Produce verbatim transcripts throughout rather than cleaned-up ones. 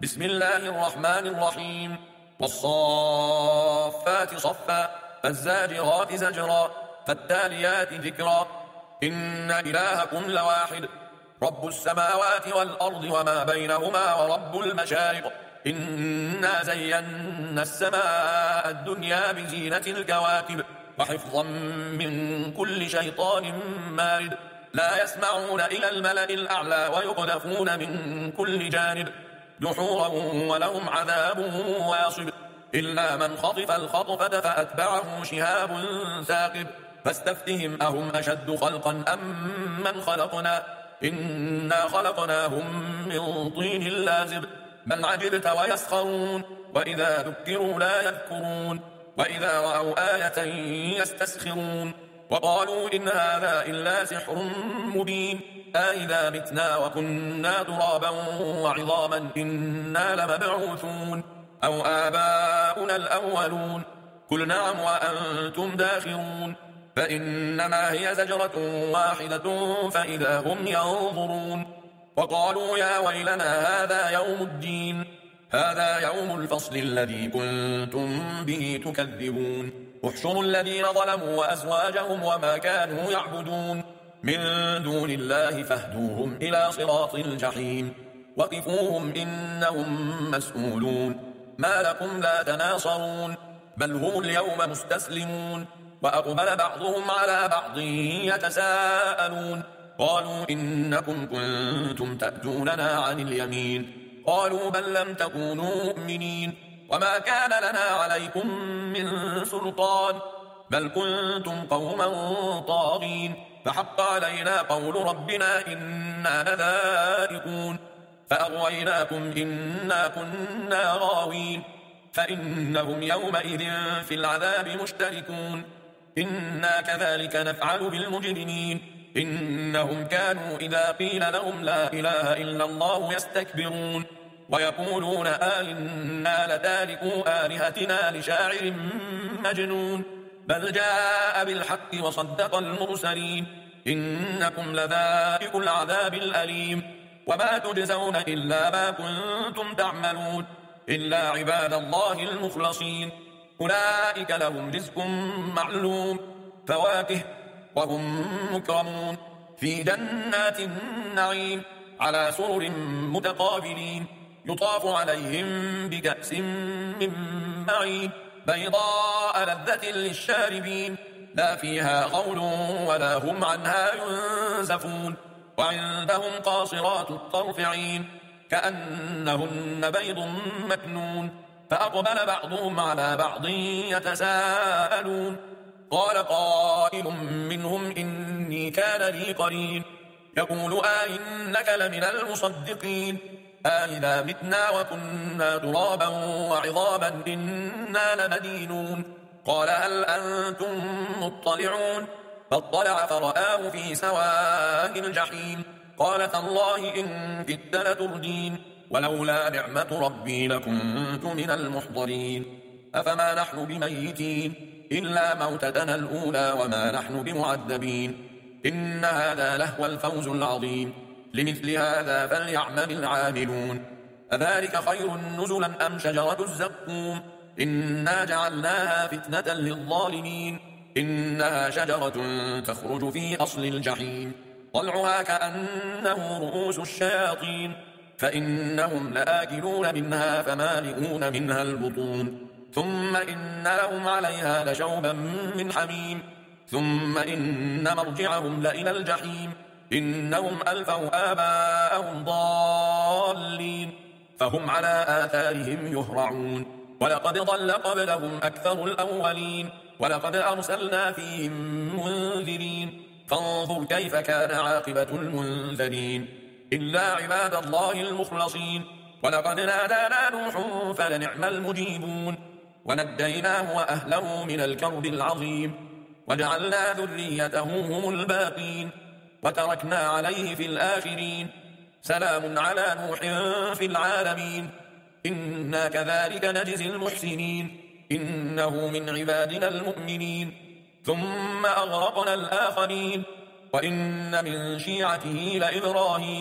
بسم الله الرحمن الرحيم. والصافات صفا فالزاجرات زجرا فالتاليات ذكرا إن إلهكم لواحد رب السماوات والأرض وما بينهما ورب المشارق إنا زينا السماء الدنيا بزينة الكواكب وحفظا من كل شيطان مارد لا يسمعون إلى الملأ الأعلى ويقذفون من كل جانب دحورا ولهم عذاب واصب إلا من خطف الخطفة فأتبعه شهاب ثاقب فاستفتهم أهم أشد خلقا أم من خلقنا إنا خلقناهم من طين لازب بل عجبت ويسخرون وإذا ذكروا لا يذكرون وإذا رأوا آية يستسخرون وقالوا إن هذا إلا سحر مبين أإذا متنا وكنا ترابا وعظاما إنا لمبعوثون أو آباؤنا الأولون قل نعم وأنتم داخرون فإنما هي زجرة واحدة فإذا هم ينظرون وقالوا يا ويلنا هذا يوم الدين هذا يوم الفصل الذي كنتم به تكذبون احشروا الذين ظلموا وأزواجهم وما كانوا يعبدون من دون الله فاهدوهم إلى صراط الجحيم وقفوهم إنهم مسؤولون ما لكم لا تناصرون بل هم اليوم مستسلمون وأقبل بعضهم على بعض يتساءلون قالوا إنكم كنتم تأتوننا عن اليمين قالوا بل لم تكونوا مؤمنين وما كان لنا عليكم من سلطان بل كنتم قوما طاغين فحق علينا قول ربنا إنا لذائقون فأغويناكم إنا كنا غاوين فإنهم يومئذ في العذاب مشتركون إنا كذلك نفعل بالمجرمين إنهم كانوا إذا قيل لهم لا إله إلا الله يستكبرون ويقولون آئنا لتاركوا آلهتنا لشاعر مجنون بل جاء بالحق وصدق المرسلين إنكم لذائق العذاب الأليم وما تجزون إلا ما كنتم تعملون إلا عباد الله المخلصين أولئك لهم رزق معلوم فواكه وهم مكرمون في جنات النعيم على سرر متقابلين يطاف عليهم بكأس من معين بيضاء لذة للشاربين لا فيها غول ولا هم عنها ينزفون وعندهم قاصرات الطرف عين كأنهن بيض مكنون فأقبل بعضهم على بعض يتساءلون قال قائل منهم إني كان لي قرين يقول آئنك لمن المصدقين آئذا متنا وكنا ترابا وعظاما إنا لمدينون قال هل أنتم مطلعون فاطلع فرآه في سواء الجحيم قال تالله إن كدت لتردين ولولا نعمة ربي لكنت من المحضرين أفما نحن بميتين إلا موتتنا الأولى وما نحن بمعذبين إن هذا لهو الفوز العظيم لمثل هذا فليعمل العاملون أذلك خير نزلا أم شجرة الزقوم إنا جعلناها فتنة للظالمين إنها شجرة تخرج في أصل الجحيم طلعها كأنه رؤوس الشياطين فإنهم لآكلون منها فمالئون منها البطون ثم إن لهم عليها لشوبا من حميم ثم إن مرجعهم لإلى الجحيم إنهم ألفوا آباءهم ضالين فهم على آثارهم يهرعون ولقد ضل قبلهم أكثر الأولين ولقد أرسلنا فيهم منذرين فانظر كيف كان عاقبة المنذرين إلا عباد الله المخلصين ولقد نادانا نوح فلنعم المجيبون ونجيناه وأهله من الكرب العظيم وجعلنا ذريته هم الباقين وتركنا عليه في الآخرين سلام على نوح في العالمين إنا كذلك نجزي المحسنين إنه من عبادنا المؤمنين ثم أغرقنا الآخرين وإن من شيعته لإبراهيم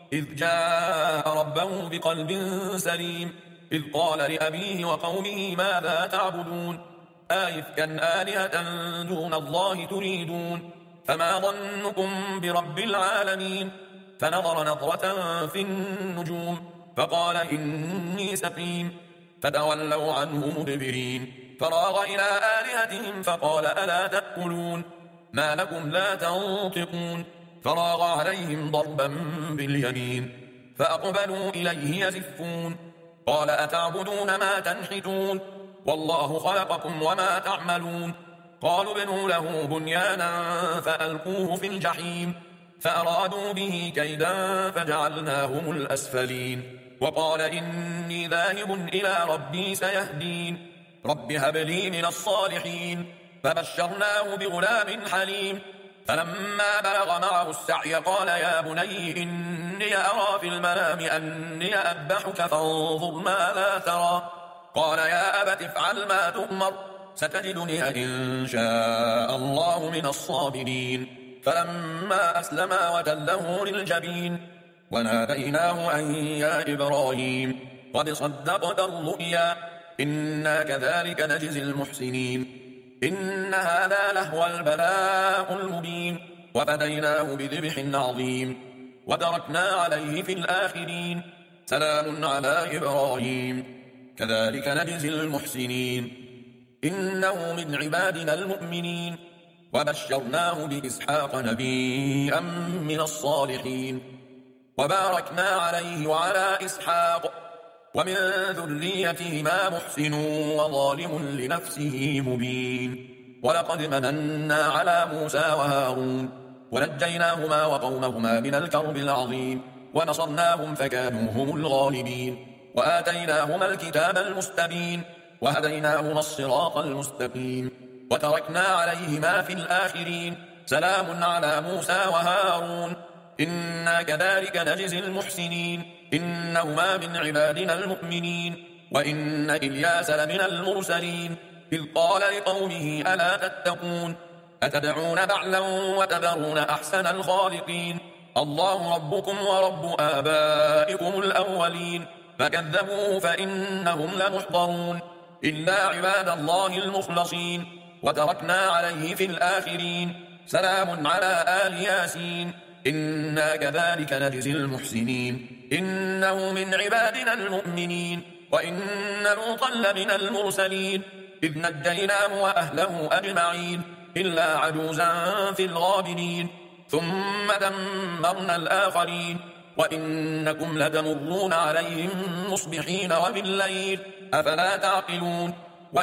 إذ جاء ربه بقلب سليم إذ قال لأبيه وقومه ماذا تعبدون آئفكا آلهة دون الله تريدون فما ظنكم برب العالمين فنظر نظرة في النجوم فقال إني سقيم فتولوا عنه مدبرين فراغ إلى آلهتهم فقال ألا تأكلون ما لكم لا تنطقون فراغ عليهم ضربا باليمين فأقبلوا إليه يزفون قال أتعبدون ما تنحتون والله خلقكم وما تعملون قالوا ابنوا له بنيانا فألقوه في الجحيم فأرادوا به كيدا فجعلناهم الأسفلين وقال إني ذاهب إلى ربي سيهدين رب هب لي من الصالحين فبشرناه بغلام حليم فلما بلغ معه السعي قال يا بني إني أرى في المنام أني أذبحك فانظر ماذا ترى قال يا أبت افعل ما تؤمر ستجدني إن شاء الله من الصابرين فلما أسلما وتله للجبين وناديناه أن يا إبراهيم قد صدقت الرؤيا إنا كذلك نجزي المحسنين إن هذا لهو البلاء المبين وفديناه بذبح عظيم وتركنا عليه في الآخرين سلام على إبراهيم كذلك نجزي المحسنين إنه من عبادنا المؤمنين وبشرناه بإسحاق نبيا من الصالحين وباركنا عليه وعلى إسحاق ومن ذريتهما محسن وظالم لنفسه مبين ولقد مننا على موسى وهارون ونجيناهما وقومهما من الكرب العظيم ونصرناهم فكانوا هم الغالبين وآتيناهما الكتاب المستبين وهديناهما الصراط المستقيم وتركنا عليهما في الآخرين سلام على موسى وهارون إنا كذلك نجزي المحسنين إنهما من عبادنا المؤمنين وإن إلياس لمن المرسلين إذ قال لقومه ألا تتقون أتدعون بعلا وتذرون أحسن الخالقين الله ربكم ورب آبائكم الأولين فكذبوه فإنهم لمحضرون إلا عباد الله المخلصين وتركنا عليه في الآخرين سلام على آل ياسين إنا كذلك نجزي المحسنين إنه من عبادنا المؤمنين وإن لوطا لمن المرسلين إذ نجيناه وأهله أجمعين إلا عجوزا في الغابرين ثم دمرنا الآخرين وإنكم لتمرون عليهم مصبحين وبالليل أفلا تعقلون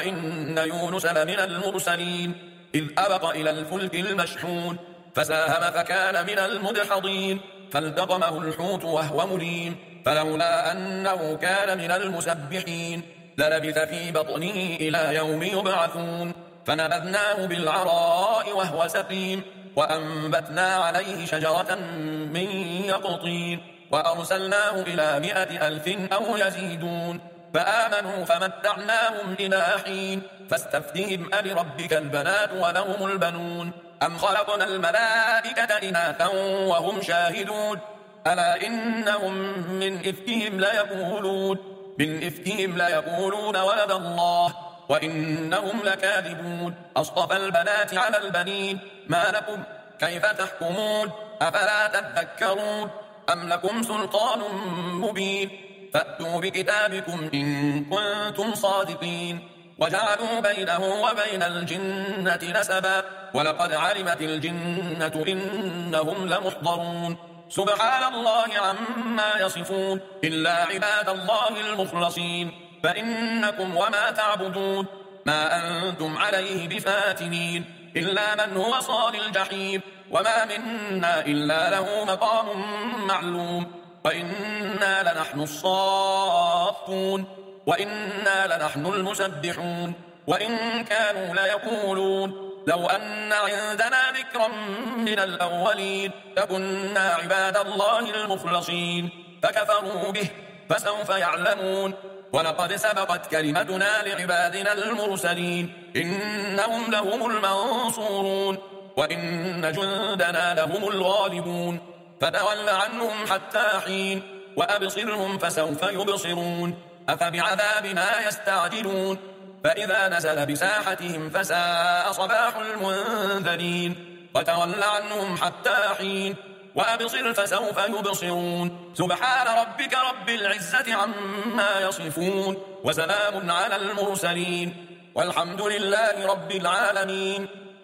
وإن يونس لمن المرسلين إذ أبق إلى الفلك المشحون فساهم فكان من المدحضين فالتقمه الحوت وهو مليم فلولا أنه كان من المسبحين للبث في بطنه إلى يوم يبعثون فنبذناه بالعراء وهو سقيم وأنبتنا عليه شجرة من يقطين وأرسلناه إلى مائة ألف أو يزيدون فآمنوا فمتعناهم إلى حين فاستفتهم ألربك البنات ولهم البنون أم خلقنا الملائكة إناثا وهم شاهدون ألا إنهم من إفكهم ليقولون من إفكهم ليقولون ولد الله وإنهم لكاذبون أصطفى البنات على البنين ما لكم كيف تحكمون أفلا تذكرون أم لكم سلطان مبين فأتوا بكتابكم إن كنتم صادقين وجعلوا بينه وبين الجنة نسبا ولقد علمت الجنة إنهم لمحضرون سبحان الله عما يصفون إلا عباد الله المخلصين فإنكم وما تعبدون ما أنتم عليه بفاتنين إلا من هو صال الجحيم وما منا إلا له مقام معلوم وإنا لنحن الصافون وإنا لنحن المسبحون وإن كانوا ليقولون لو أن عندنا ذكرا من الأولين لكنا عباد الله المخلصين فكفروا به فسوف يعلمون ولقد سبقت كلمتنا لعبادنا المرسلين إنهم لهم المنصورون وإن جندنا لهم الغالبون فتول عنهم حتى حين وأبصرهم فسوف يبصرون أفبعذابنا يستعجلون فإذا نزل بساحتهم فساء صباح المنذرين وتول عنهم حتى حين وأبصر فسوف يبصرون سبحان ربك رب العزة عما يصفون وسلام على المرسلين والحمد لله رب العالمين.